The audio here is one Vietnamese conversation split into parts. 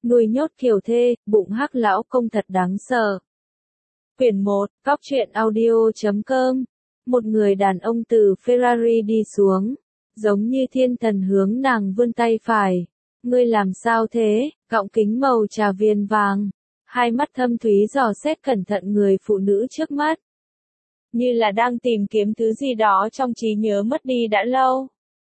nuôi nhốt kiều thê, bụng hắc lão công thật đáng sợ. Quyển 1, Góc truyện audio.com. Một người đàn ông từ Ferrari đi xuống, giống như thiên thần hướng nàng vươn tay phải. Ngươi làm sao thế? Gọng kính màu trà viền vàng, hai mắt thâm thúy dò xét cẩn thận người phụ nữ trước mắt. Như là đang tìm kiếm thứ gì đó trong trí nhớ mất đi đã lâu.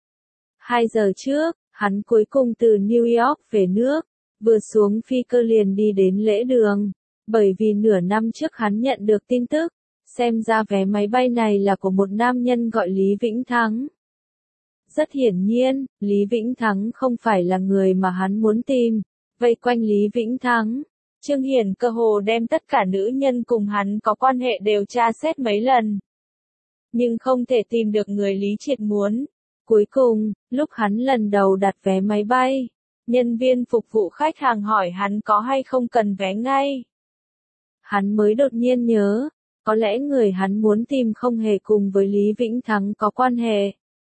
2 giờ trước, hắn cuối cùng từ New York về nước, vừa xuống phi cơ liền đi đến lễ đường, bởi vì nửa năm trước hắn nhận được tin tức, xem ra vé máy bay này là của một nam nhân gọi Lý Vĩnh Thắng. Rất hiển nhiên, Lý Vĩnh Thắng không phải là người mà hắn muốn tìm. Vây quanh Lý Vĩnh Thắng, Trương Hiển cơ hồ đem tất cả nữ nhân cùng hắn có quan hệ đều tra xét mấy lần. Nhưng không thể tìm được người Lý Triệt muốn. Cuối cùng, lúc hắn lần đầu đặt vé máy bay, nhân viên phục vụ khách hàng hỏi hắn có hay không cần vé ngay. Hắn mới đột nhiên nhớ, có lẽ người hắn muốn tìm không hề cùng với Lý Vĩnh Thắng có quan hệ,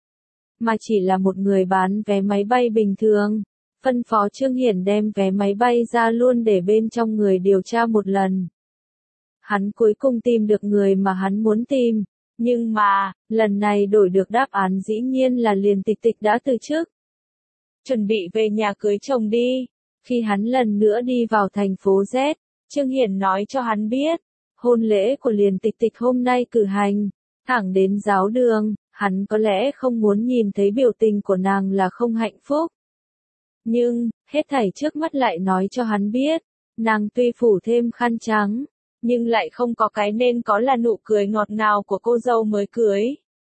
mà chỉ là một người bán vé máy bay bình thường. Phân phó Trương Hiển đem vé máy bay ra luôn để bên trong người điều tra một lần. Hắn cuối cùng tìm được người mà hắn muốn tìm, nhưng mà, lần này đổi được đáp án dĩ nhiên là Liền Tịch Tịch đã từ chức. Chuẩn bị về nhà cưới chồng đi. Khi hắn lần nữa đi vào thành phố Z, Trương Hiển nói cho hắn biết, hôn lễ của Liền Tịch Tịch hôm nay cử hành, thẳng đến giáo đường, hắn có lẽ không muốn nhìn thấy biểu tình của nàng là không hạnh phúc. Nhưng, hết thảy trước mắt lại nói cho hắn biết, nàng tuy phủ thêm khăn trắng, nhưng lại không có cái nên có là nụ cười ngọt ngào của cô dâu mới cưới.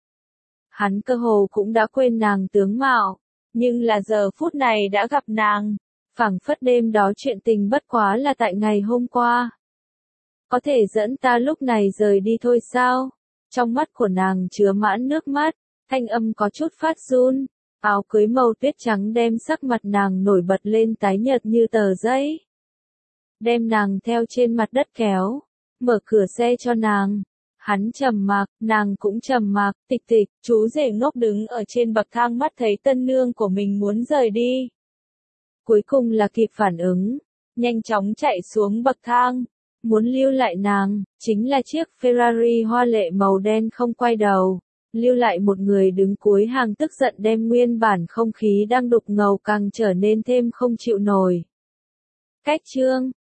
Hắn cơ hồ cũng đã quên nàng tướng mạo, nhưng là giờ phút này đã gặp nàng, phảng phất đêm đó chuyện tình bất quá là tại ngày hôm qua. Có thể dẫn ta lúc này rời đi thôi sao? Trong mắt của nàng chứa mãn nước mắt, thanh âm có chút phát run. Áo cưới màu tuyết trắng đem sắc mặt nàng nổi bật lên tái nhợt như tờ giấy. Đem nàng theo trên mặt đất kéo, mở cửa xe cho nàng. Hắn trầm mặc, nàng cũng trầm mặc. Tịch Tịch, chú rể ngốc đứng ở trên bậc thang mắt thấy tân nương của mình muốn rời đi. Cuối cùng là kịp phản ứng, nhanh chóng chạy xuống bậc thang. Muốn lưu lại nàng, chính là chiếc Ferrari hoa lệ màu đen không quay đầu. Lưu lại một người đứng cuối hàng tức giận đem nguyên bản không khí đang đục ngầu càng trở nên thêm không chịu nổi. Cách chương